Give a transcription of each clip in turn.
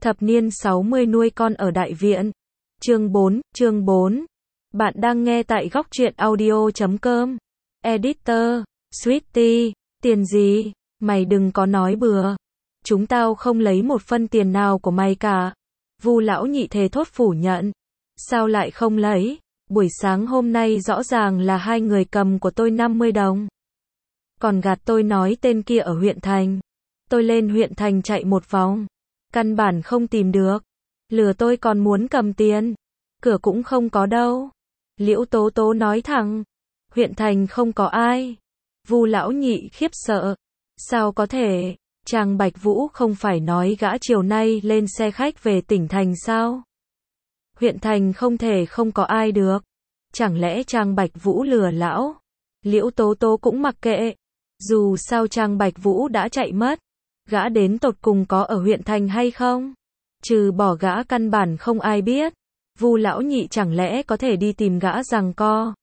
Thập niên 60 nuôi con ở đại viện. Chương 4. Bạn đang nghe tại góc truyện audio.com. Editor, Sweetie, tiền gì? Mày đừng có nói bừa. Chúng tao không lấy một phân tiền nào của mày cả. Vu lão nhị thề thốt phủ nhận. Sao lại không lấy? Buổi sáng hôm nay rõ ràng là hai người cầm của tôi 50 đồng. Còn gạt tôi nói tên kia ở huyện thành. Tôi lên huyện thành chạy một vòng. Căn bản không tìm được. Lừa tôi còn muốn cầm tiền. Cửa cũng không có đâu. Liễu Tố Tố nói thẳng. Huyện thành không có ai. Vu lão nhị khiếp sợ. Sao có thể? Trang Bạch Vũ không phải nói gã chiều nay lên xe khách về tỉnh thành sao? Huyện thành không thể không có ai được. Chẳng lẽ Trang Bạch Vũ lừa lão? Liễu Tố Tố cũng mặc kệ. Dù sao Trang Bạch Vũ đã chạy mất. Gã đến tột cùng có ở huyện thành hay không? Trừ bỏ gã căn bản không ai biết. Vu lão nhị chẳng lẽ có thể đi tìm gã giằng co?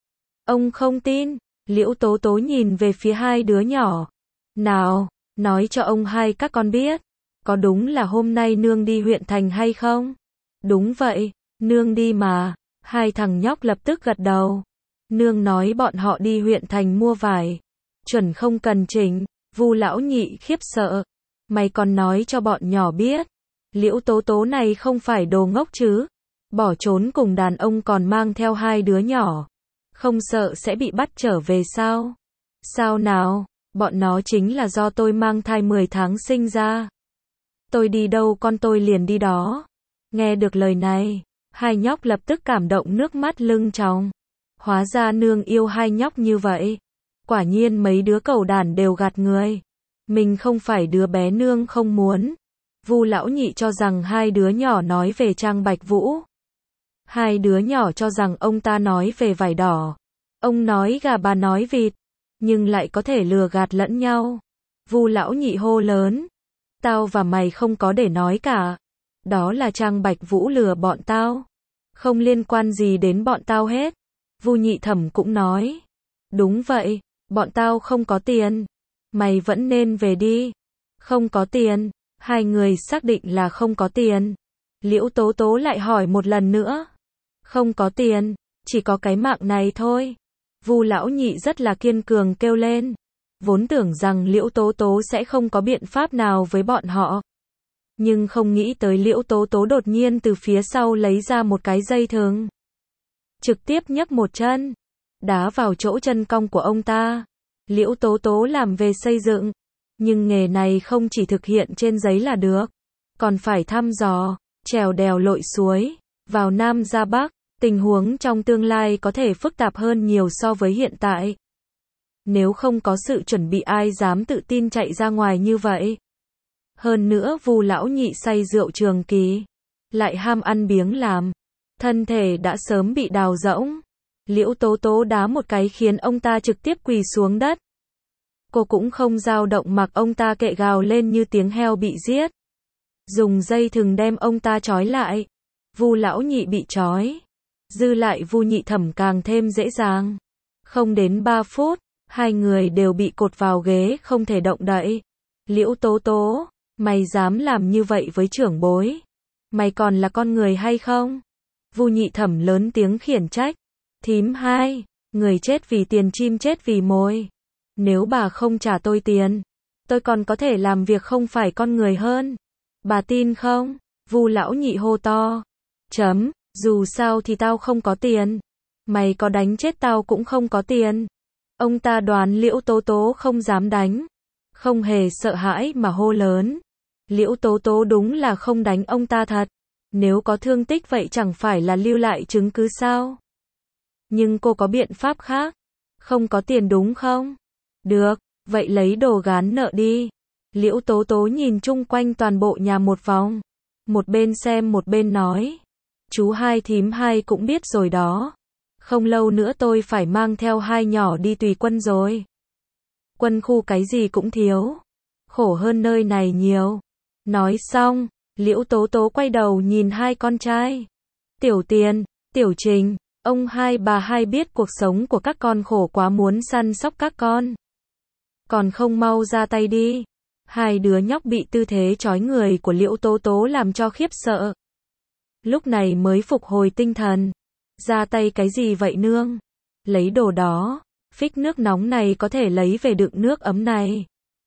Ông không tin. Liễu Tố Tố nhìn về phía hai đứa nhỏ. Nào, nói cho ông hai các con biết. Có đúng là hôm nay nương đi huyện thành hay không? Đúng vậy, nương đi mà. Hai thằng nhóc lập tức gật đầu. Nương nói bọn họ đi huyện thành mua vải. Chuẩn không cần chỉnh. Vu lão nhị khiếp sợ. Mày còn nói cho bọn nhỏ biết. Liễu Tố Tố này không phải đồ ngốc chứ. Bỏ trốn cùng đàn ông còn mang theo hai đứa nhỏ. Không sợ sẽ bị bắt trở về sao? Sao nào? Bọn nó chính là do tôi mang thai 10 tháng sinh ra. Tôi đi đâu con tôi liền đi đó. Nghe được lời này, hai nhóc lập tức cảm động nước mắt lưng tròng. Hóa ra nương yêu hai nhóc như vậy. Quả nhiên mấy đứa cẩu đản đều gạt người. Mình không phải đứa bé nương không muốn. Vu lão nhị cho rằng hai đứa nhỏ nói về Trang Bạch Vũ. Hai đứa nhỏ cho rằng ông ta nói về vải đỏ. Ông nói gà bà nói vịt. Nhưng lại có thể lừa gạt lẫn nhau. Vu lão nhị hô lớn. Tao và mày không có để nói cả. Đó là Trang Bạch Vũ lừa bọn tao. Không liên quan gì đến bọn tao hết. Vu nhị thẩm cũng nói. Đúng vậy, bọn tao không có tiền. Mày vẫn nên về đi. Không có tiền. Hai người xác định là không có tiền. Liễu Tố Tố lại hỏi một lần nữa. Không có tiền, chỉ có cái mạng này thôi. Vu lão nhị rất là kiên cường kêu lên. Vốn tưởng rằng Liễu Tố Tố sẽ không có biện pháp nào với bọn họ. Nhưng không nghĩ tới Liễu Tố Tố đột nhiên từ phía sau lấy ra một cái dây thừng. Trực tiếp nhấc một chân. Đá vào chỗ chân cong của ông ta. Liễu Tố Tố làm về xây dựng. Nhưng nghề này không chỉ thực hiện trên giấy là được. Còn phải thăm dò, trèo đèo lội suối, vào Nam ra Bắc. Tình huống trong tương lai có thể phức tạp hơn nhiều so với hiện tại. Nếu không có sự chuẩn bị ai dám tự tin chạy ra ngoài như vậy. Hơn nữa Vu lão nhị say rượu trường kỳ. Lại ham ăn biếng làm. Thân thể đã sớm bị đào rỗng. Liễu Tố Tố đá một cái khiến ông ta trực tiếp quỳ xuống đất. Cô cũng không dao động mặc ông ta kệ gào lên như tiếng heo bị giết. Dùng dây thừng đem ông ta trói lại. Vu lão nhị bị trói. Dư lại Vu nhị thẩm càng thêm dễ dàng. Không đến 3 phút, hai người đều bị cột vào ghế không thể động đậy. Liễu Tố Tố, mày dám làm như vậy với trưởng bối? Mày còn là con người hay không? Vu nhị thẩm lớn tiếng khiển trách. Thím hai, người chết vì tiền chim chết vì mồi. Nếu bà không trả tôi tiền, tôi còn có thể làm việc không phải con người hơn. Bà tin không? Vu lão nhị hô to. Dù sao thì tao không có tiền. Mày có đánh chết tao cũng không có tiền. Ông ta đoán Liễu Tố Tố không dám đánh. Không hề sợ hãi mà hô lớn. Liễu Tố Tố đúng là không đánh ông ta thật. Nếu có thương tích vậy chẳng phải là lưu lại chứng cứ sao? Nhưng cô có biện pháp khác. Không có tiền đúng không? Được, vậy lấy đồ gán nợ đi. Liễu Tố Tố nhìn chung quanh toàn bộ nhà một vòng. Một bên xem một bên nói. Chú hai thím hai cũng biết rồi đó. Không lâu nữa tôi phải mang theo hai nhỏ đi tùy quân rồi. Quân khu cái gì cũng thiếu. Khổ hơn nơi này nhiều. Nói xong, Liễu Tố Tố quay đầu nhìn hai con trai. Tiểu Tiền, Tiểu Trình, ông hai bà hai biết cuộc sống của các con khổ quá muốn săn sóc các con. Còn không mau ra tay đi. Hai đứa nhóc bị tư thế trói người của Liễu Tố Tố làm cho khiếp sợ. Lúc này mới phục hồi tinh thần. Ra tay cái gì vậy nương? Lấy đồ đó. Phích nước nóng này có thể lấy về đựng nước ấm này.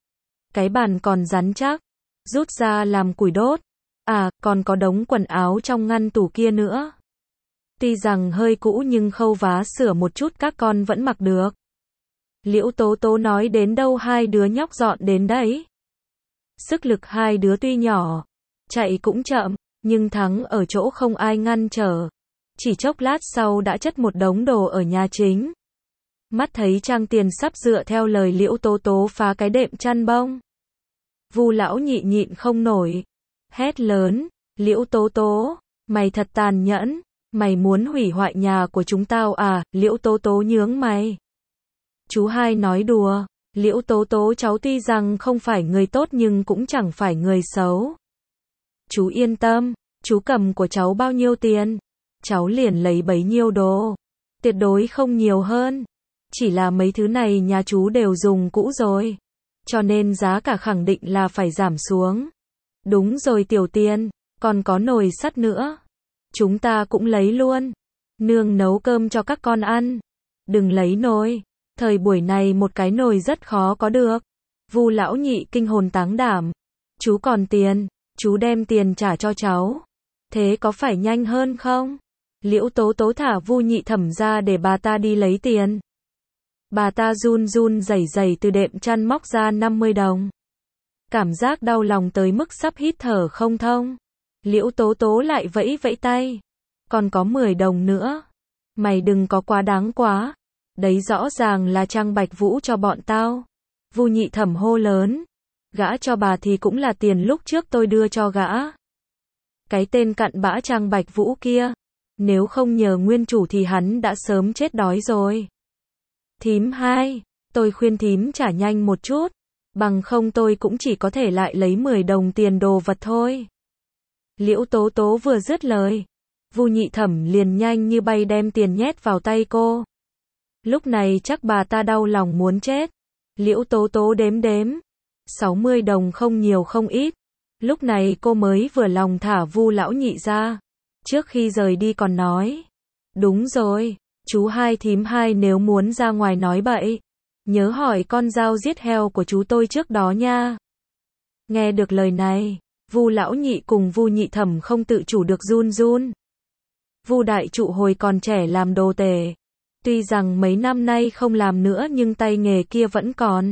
Cái bàn còn rắn chắc. Rút ra làm củi đốt. À, còn có đống quần áo trong ngăn tủ kia nữa. Tuy rằng hơi cũ nhưng khâu vá sửa một chút các con vẫn mặc được. Liễu Tố Tố nói đến đâu hai đứa nhóc dọn đến đấy. Sức lực hai đứa tuy nhỏ, chạy cũng chậm, nhưng thắng ở chỗ không ai ngăn trở. Chỉ chốc lát sau đã chất một đống đồ ở nhà chính. Mắt thấy Trang Tiền sắp dựa theo lời Liễu Tố Tố phá cái đệm chăn bông. Vu lão nhị nhịn không nổi, hét lớn, Liễu Tố Tố, mày thật tàn nhẫn, mày muốn hủy hoại nhà của chúng tao à? Liễu Tố Tố nhướng mày. Chú hai nói đùa, Liễu Tố Tố cháu tuy rằng không phải người tốt nhưng cũng chẳng phải người xấu. Chú yên tâm, chú cầm của cháu bao nhiêu tiền, cháu liền lấy bấy nhiêu đồ, tuyệt đối không nhiều hơn. Chỉ là mấy thứ này nhà chú đều dùng cũ rồi, cho nên giá cả khẳng định là phải giảm xuống. Đúng rồi Tiểu Tiên, còn có nồi sắt nữa. Chúng ta cũng lấy luôn. Nương nấu cơm cho các con ăn. Đừng lấy nồi. Thời buổi này một cái nồi rất khó có được. Vu lão nhị kinh hồn táng đảm. Chú còn tiền, chú đem tiền trả cho cháu. Thế có phải nhanh hơn không? Liễu Tố Tố thả Vu Nhị Thẩm ra để bà ta đi lấy tiền. Bà ta run run rẩy rẩy từ đệm chăn móc ra 50 đồng. Cảm giác đau lòng tới mức sắp hít thở không thông. Liễu Tố Tố lại vẫy vẫy tay. Còn có 10 đồng nữa. Mày đừng có quá đáng quá. Đấy rõ ràng là Trang Bạch Vũ cho bọn tao. Vu Nhị Thẩm hô lớn. Gã cho bà thì cũng là tiền lúc trước tôi đưa cho gã. Cái tên cặn bã Trang Bạch Vũ kia. Nếu không nhờ nguyên chủ thì hắn đã sớm chết đói rồi. Thím hai, tôi khuyên thím trả nhanh một chút. Bằng không tôi cũng chỉ có thể lại lấy 10 đồng tiền đồ vật thôi. Liễu Tố Tố vừa dứt lời, Vu Nhị Thẩm liền nhanh như bay đem tiền nhét vào tay cô. Lúc này chắc bà ta đau lòng muốn chết. Liễu Tố Tố đếm đếm, 60 đồng không nhiều không ít. Lúc này cô mới vừa lòng thả Vu lão nhị ra. Trước khi rời đi còn nói, đúng rồi, chú hai thím hai nếu muốn ra ngoài nói bậy, nhớ hỏi con dao giết heo của chú tôi trước đó nha. Nghe được lời này, Vu lão nhị cùng Vu Nhị Thẩm không tự chủ được run run. Vu đại trụ hồi còn trẻ làm đồ tể. Tuy rằng mấy năm nay không làm nữa nhưng tay nghề kia vẫn còn.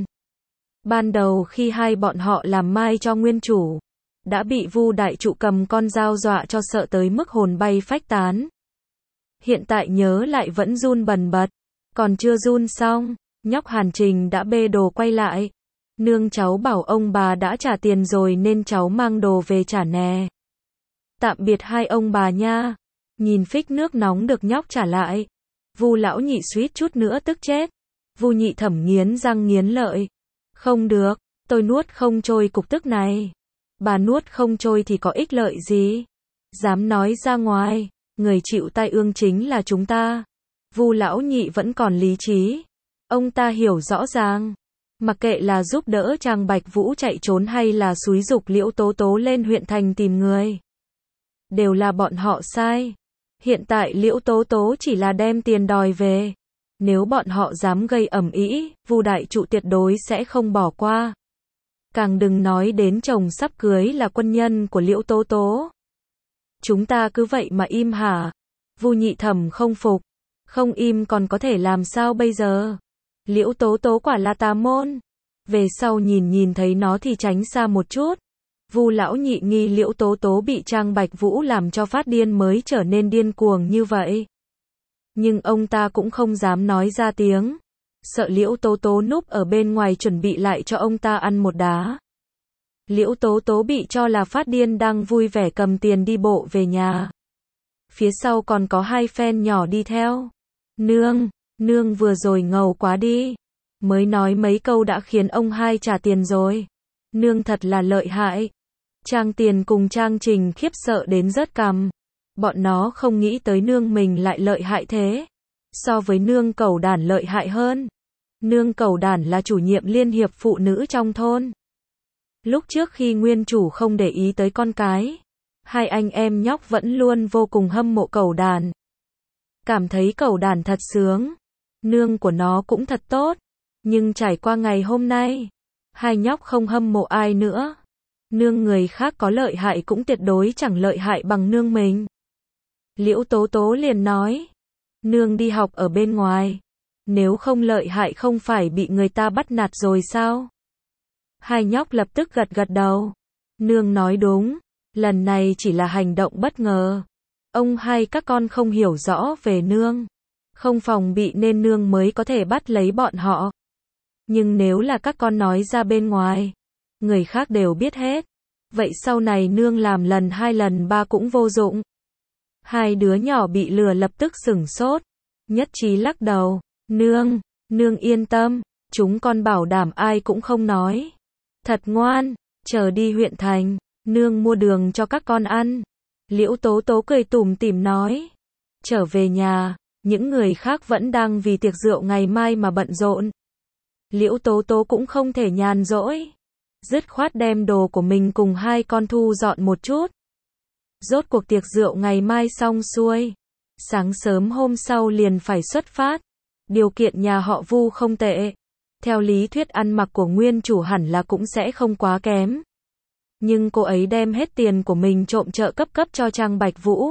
Ban đầu khi hai bọn họ làm mai cho nguyên chủ, đã bị Vu đại trụ cầm con dao dọa cho sợ tới mức hồn bay phách tán. Hiện tại nhớ lại vẫn run bần bật. Còn chưa run xong, nhóc Hàn Trình đã bê đồ quay lại. Nương cháu bảo ông bà đã trả tiền rồi nên cháu mang đồ về trả nè. Tạm biệt hai ông bà nha. Nhìn phích nước nóng được nhóc trả lại. Vu lão nhị suýt chút nữa tức chết. Vu Nhị Thẩm nghiến răng nghiến lợi. Không được, tôi nuốt không trôi cục tức này. Bà nuốt không trôi thì có ích lợi gì? Dám nói ra ngoài, người chịu tai ương chính là chúng ta. Vu lão nhị vẫn còn lý trí. Ông ta hiểu rõ ràng. Mặc kệ là giúp đỡ Trang Bạch Vũ chạy trốn hay là xúi giục Liễu Tố Tố lên huyện thành tìm người, đều là bọn họ sai. Hiện tại Liễu Tố Tố chỉ là đem tiền đòi về. Nếu bọn họ dám gây ầm ĩ, Vu đại trụ tuyệt đối sẽ không bỏ qua. Càng đừng nói đến chồng sắp cưới là quân nhân của Liễu Tố Tố. Chúng ta cứ vậy mà im hả? Vu Nhị Thẩm không phục. Không im còn có thể làm sao bây giờ? Liễu Tố Tố quả là tà môn. Về sau nhìn thấy nó thì tránh xa một chút. Vu lão nhị nghi Liễu Tố Tố bị Trang Bạch Vũ làm cho phát điên mới trở nên điên cuồng như vậy. Nhưng ông ta cũng không dám nói ra tiếng. Sợ Liễu Tố Tố núp ở bên ngoài chuẩn bị lại cho ông ta ăn một đá. Liễu Tố Tố bị cho là phát điên đang vui vẻ cầm tiền đi bộ về nhà. Phía sau còn có hai phen nhỏ đi theo. Nương vừa rồi ngầu quá đi. Mới nói mấy câu đã khiến ông hai trả tiền rồi. Nương thật là lợi hại. Trang Tiền cùng Trang Trình khiếp sợ đến rớt cằm. Bọn nó không nghĩ tới nương mình lại lợi hại thế. So với nương Cẩu Đản lợi hại hơn. Nương Cẩu Đản là chủ nhiệm liên hiệp phụ nữ trong thôn. Lúc trước khi nguyên chủ không để ý tới con cái, hai anh em nhóc vẫn luôn vô cùng hâm mộ cẩu đàn. Cảm thấy cẩu đàn thật sướng, nương của nó cũng thật tốt. Nhưng trải qua ngày hôm nay, hai nhóc không hâm mộ ai nữa. Nương người khác có lợi hại cũng tuyệt đối chẳng lợi hại bằng nương mình. Liễu Tố Tố liền nói, nương đi học ở bên ngoài, nếu không lợi hại không phải bị người ta bắt nạt rồi sao? Hai nhóc lập tức gật gật đầu. Nương nói đúng, lần này chỉ là hành động bất ngờ. Ông hay các con không hiểu rõ về nương, không phòng bị nên nương mới có thể bắt lấy bọn họ. Nhưng nếu là các con nói ra bên ngoài, người khác đều biết hết. Vậy sau này nương làm lần 2 lần 3 cũng vô dụng. Hai đứa nhỏ bị lừa lập tức sửng sốt, nhất trí lắc đầu. Nương yên tâm, chúng con bảo đảm ai cũng không nói. Thật ngoan, chờ đi huyện thành, nương mua đường cho các con ăn. Liễu Tố Tố cười tủm tỉm nói. Trở về nhà, những người khác vẫn đang vì tiệc rượu ngày mai mà bận rộn. Liễu Tố Tố cũng không thể nhàn rỗi, dứt khoát đem đồ của mình cùng hai con thu dọn một chút. Rốt cuộc tiệc rượu ngày mai xong xuôi, sáng sớm hôm sau liền phải xuất phát. Điều kiện nhà họ Vu không tệ, theo lý thuyết ăn mặc của nguyên chủ hẳn là cũng sẽ không quá kém. Nhưng cô ấy đem hết tiền của mình trộm trợ cấp cho Trang Bạch Vũ.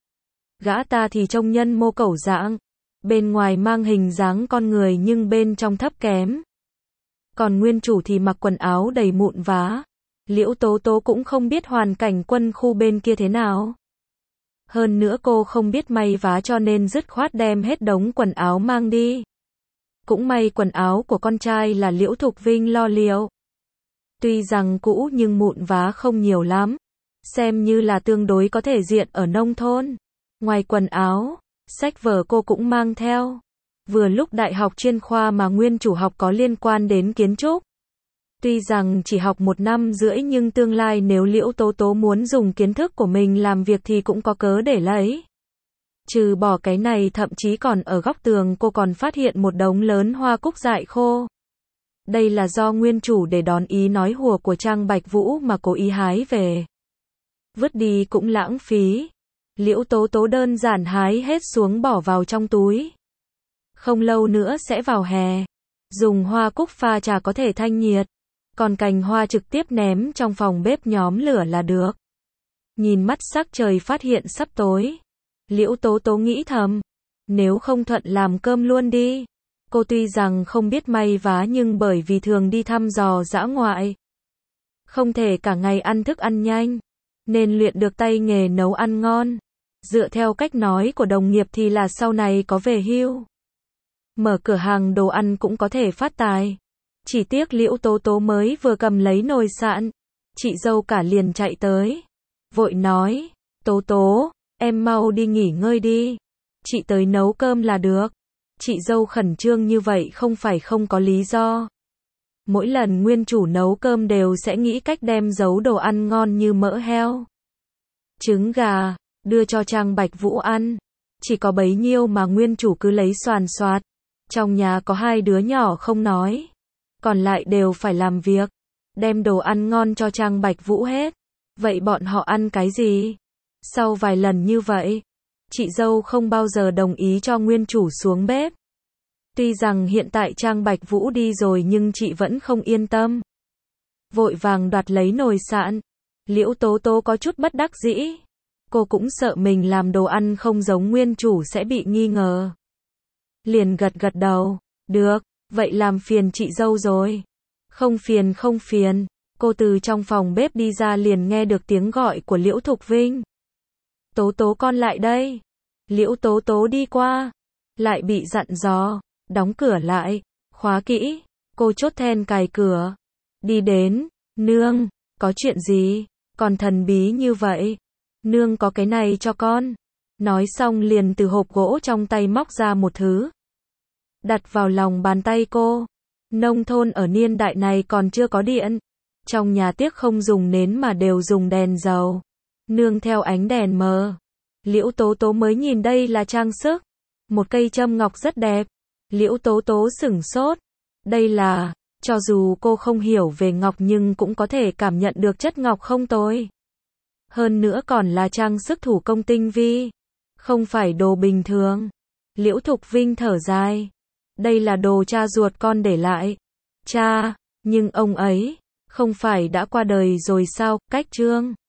Gã ta thì trông nhân mô cẩu dạng, bên ngoài mang hình dáng con người nhưng bên trong thấp kém. Còn nguyên chủ thì mặc quần áo đầy mụn vá. Liễu Tố Tố cũng không biết hoàn cảnh quân khu bên kia thế nào. Hơn nữa cô không biết may vá cho nên dứt khoát đem hết đống quần áo mang đi. Cũng may quần áo của con trai là Liễu Thục Vinh lo liệu. Tuy rằng cũ nhưng mụn vá không nhiều lắm, xem như là tương đối có thể diện ở nông thôn. Ngoài quần áo, sách vở cô cũng mang theo. Vừa lúc đại học chuyên khoa mà nguyên chủ học có liên quan đến kiến trúc. Tuy rằng chỉ học 1 năm rưỡi nhưng tương lai nếu Liễu Tố Tố muốn dùng kiến thức của mình làm việc thì cũng có cớ để lấy. Trừ bỏ cái này thậm chí còn ở góc tường cô còn phát hiện một đống lớn hoa cúc dại khô. Đây là do nguyên chủ để đón ý nói hùa của Trang Bạch Vũ mà cố ý hái về. Vứt đi cũng lãng phí. Liễu Tố Tố đơn giản hái hết xuống bỏ vào trong túi. Không lâu nữa sẽ vào hè. Dùng hoa cúc pha trà có thể thanh nhiệt. Còn cành hoa trực tiếp ném trong phòng bếp nhóm lửa là được. Nhìn mắt sắc trời phát hiện sắp tối. Liễu Tố Tố nghĩ thầm. Nếu không thuận làm cơm luôn đi. Cô tuy rằng không biết may vá nhưng bởi vì thường đi thăm dò dã ngoại. Không thể cả ngày ăn thức ăn nhanh. Nên luyện được tay nghề nấu ăn ngon. Dựa theo cách nói của đồng nghiệp thì là sau này có về hưu. Mở cửa hàng đồ ăn cũng có thể phát tài. Chỉ tiếc Liễu Tố Tố mới vừa cầm lấy nồi sạn. Chị dâu cả liền chạy tới. Vội nói, Tố Tố, em mau đi nghỉ ngơi đi. Chị tới nấu cơm là được. Chị dâu khẩn trương như vậy không phải không có lý do. Mỗi lần nguyên chủ nấu cơm đều sẽ nghĩ cách đem giấu đồ ăn ngon như mỡ heo, trứng gà, đưa cho Trang Bạch Vũ ăn. Chỉ có bấy nhiêu mà nguyên chủ cứ lấy xoàn xoạt. Trong nhà có 2 đứa nhỏ không nói. Còn lại đều phải làm việc. Đem đồ ăn ngon cho Trang Bạch Vũ hết. Vậy bọn họ ăn cái gì? Sau vài lần như vậy, chị dâu không bao giờ đồng ý cho nguyên chủ xuống bếp. Tuy rằng hiện tại Trang Bạch Vũ đi rồi nhưng chị vẫn không yên tâm. Vội vàng đoạt lấy nồi sạn. Liễu Tố Tố có chút bất đắc dĩ. Cô cũng sợ mình làm đồ ăn không giống nguyên chủ sẽ bị nghi ngờ. Liền gật gật đầu. Được, vậy làm phiền chị dâu rồi. Không phiền. Cô từ trong phòng bếp đi ra liền nghe được tiếng gọi của Liễu Thục Vinh. Tố Tố con lại đây. Liễu Tố Tố đi qua. Lại bị dặn dò. Đóng cửa lại. Khóa kỹ. Cô chốt then cài cửa. Đi đến. Nương, có chuyện gì? Còn thần bí như vậy. Nương có cái này cho con. Nói xong liền từ hộp gỗ trong tay móc ra một thứ. Đặt vào lòng bàn tay cô. Nông thôn ở niên đại này còn chưa có điện. Trong nhà tiếc không dùng nến mà đều dùng đèn dầu. Nương theo ánh đèn mờ. Liễu Tố Tố mới nhìn đây là trang sức. Một cây châm ngọc rất đẹp. Liễu Tố Tố sửng sốt. Đây là Cho dù cô không hiểu về ngọc nhưng cũng có thể cảm nhận được chất ngọc không tồi. Hơn nữa còn là trang sức thủ công tinh vi. Không phải đồ bình thường. Liễu Thục Vinh thở dài. Đây là đồ cha ruột con để lại. Cha, nhưng ông ấy, không phải đã qua đời rồi sao, Cách Trương.